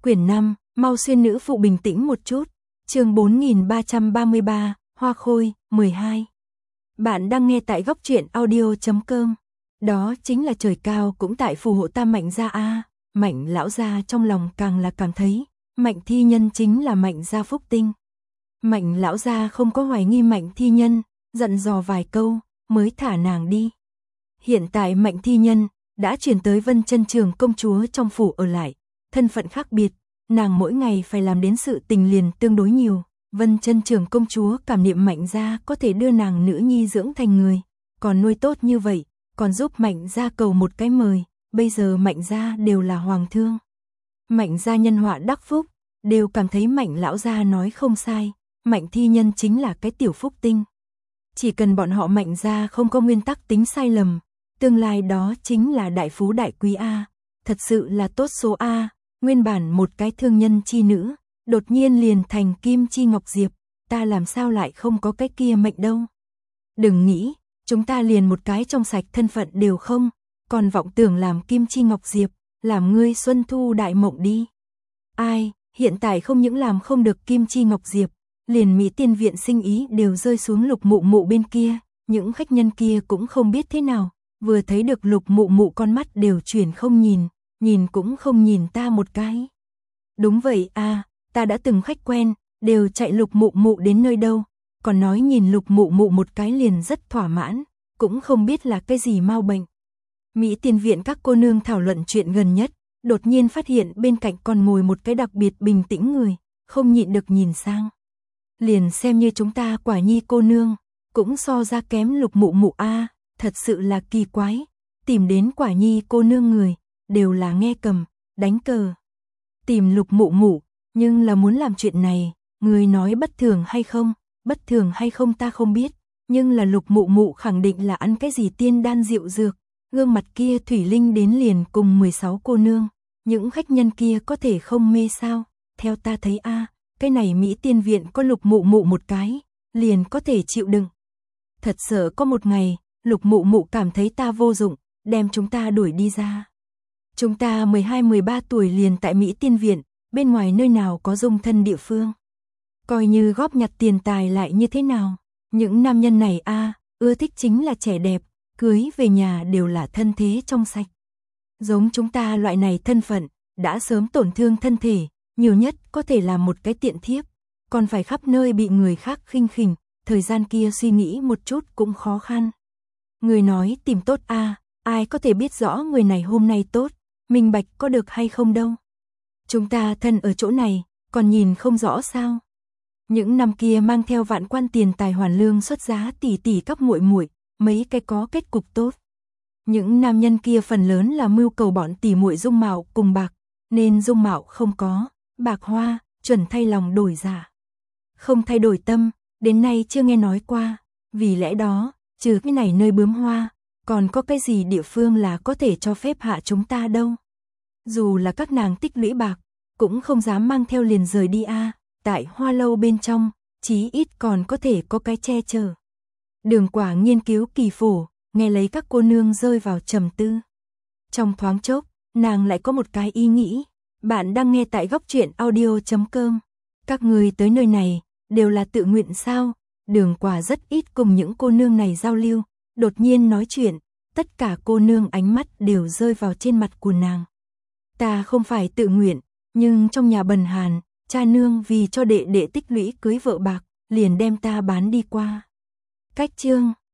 Quyển 5, mau xuyên nữ phụ bình tĩnh một chút. Chương 4333, Hoa Khôi, 12. Bạn đang nghe tại góc truyện audio.com. Đó chính là trời cao cũng tại phù hộ ta Mạnh gia a. Mạnh lão gia trong lòng càng là cảm thấy, Mạnh Thi Nhân chính là Mạnh gia phúc tinh. Mạnh lão gia không có hoài nghi Mạnh Thi Nhân, dặn dò vài câu, mới thả nàng đi. Hiện tại Mạnh Thi Nhân đã chuyển tới Vân Chân Trường công chúa trong phủ ở lại, thân phận khác biệt, nàng mỗi ngày phải làm đến sự tình liền tương đối nhiều. Vân Chân Trường công chúa cảm niệm Mạnh gia có thể đưa nàng nữ nhi dưỡng thành người, còn nuôi tốt như vậy, còn giúp Mạnh gia cầu một cái mời, bây giờ Mạnh gia đều là hoàng thương. Mạnh gia nhân họa đắc phúc, đều cảm thấy Mạnh lão gia nói không sai, Mạnh Thi Nhân chính là cái tiểu phúc tinh. Chỉ cần bọn họ Mạnh gia không có nguyên tắc tính sai lầm, tương lai đó chính là đại phú đại quý a, thật sự là tốt số a, nguyên bản một cái thương nhân chi nữ, đột nhiên liền thành Kim Chi Ngọc Diệp, ta làm sao lại không có cái kia mệnh đâu. Đừng nghĩ, chúng ta liền một cái trong sạch thân phận đều không, còn vọng tưởng làm Kim Chi Ngọc Diệp, làm ngươi xuân thu đại mộng đi. Ai, hiện tại không những làm không được Kim Chi Ngọc Diệp, liền Mỹ Tiên viện sinh ý đều rơi xuống Lục Mụ Mụ bên kia, những khách nhân kia cũng không biết thế nào, vừa thấy được Lục Mụ Mụ con mắt đều chuyển không nhìn, nhìn cũng không nhìn ta một cái. Đúng vậy a, ta đã từng khách quen, đều chạy Lục Mụ Mụ đến nơi đâu, còn nói nhìn Lục Mụ Mụ một cái liền rất thỏa mãn, cũng không biết là cái gì mau bệnh. Mỹ Tiên viện các cô nương thảo luận chuyện gần nhất, đột nhiên phát hiện bên cạnh còn ngồi một cái đặc biệt bình tĩnh người, không nhịn được nhìn sang. Liền xem như chúng ta Quả Nhi cô nương, cũng so ra kém Lục Mụ Mụ a, thật sự là kỳ quái, tìm đến Quả Nhi cô nương người, đều là nghe cầm, đánh cờ. Tìm Lục Mụ Mụ, nhưng là muốn làm chuyện này, người nói bất thường hay không ta không biết, nhưng là Lục Mụ Mụ khẳng định là ăn cái gì tiên đan rượu dược, gương mặt kia thủy linh đến liền cùng 16 cô nương, những khách nhân kia có thể không mê sao, theo ta thấy a, cái này Mỹ Tiên viện có Lục Mụ Mụ một cái, liền có thể chịu đựng. Thật sợ có một ngày, Lục Mụ Mụ cảm thấy ta vô dụng, đem chúng ta đuổi đi ra. Chúng ta 12-13 tuổi liền tại Mỹ Tiên viện, bên ngoài nơi nào có dung thân địa phương. Coi như góp nhặt tiền tài lại như thế nào, những nam nhân này a, ưa thích chính là trẻ đẹp, cưới về nhà đều là thân thế trong sạch. Giống chúng ta loại này thân phận, đã sớm tổn thương thân thể, nhiều nhất có thể là một cái tiện thiếp, còn phải khắp nơi bị người khác khinh khỉnh, thời gian kia suy nghĩ một chút cũng khó khăn. Người nói tìm tốt a, ai có thể biết rõ người này hôm nay tốt, minh bạch có được hay không đâu. Chúng ta thân ở chỗ này, còn nhìn không rõ sao. Những năm kia mang theo vạn quan tiền tài hoàn lương xuất giá tỷ tỷ các muội muội, mấy cái có kết cục tốt. Những nam nhân kia phần lớn là mưu cầu bọn tỷ muội dung mạo cùng bạc, nên dung mạo không có, bạc hoa, chuẩn thay lòng đổi dạ. Không thay đổi tâm, đến nay chưa nghe nói qua, vì lẽ đó, trừ cái này nơi bướm hoa, còn có cái gì địa phương là có thể cho phép hạ chúng ta đâu. Dù là các nàng tích lũy bạc, cũng không dám mang theo liền rời đi a, tại Hoa lâu bên trong, chí ít còn có thể có cái che chở. Đường Quả nghiên cứu kỳ phổ, nghe lấy các cô nương rơi vào trầm tư. Trong thoáng chốc, nàng lại có một cái ý nghĩ, bạn đang nghe tại góc truyện audio.com. Các người tới nơi này, đều là tự nguyện sao? Đường Quả rất ít cùng những cô nương này giao lưu, đột nhiên nói chuyện, tất cả cô nương ánh mắt đều rơi vào trên mặt của nàng. Ta không phải tự nguyện, nhưng trong nhà bần hàn, cha nương vì cho đệ đệ tích lũy cưới vợ bạc, liền đem ta bán đi qua. Cách chương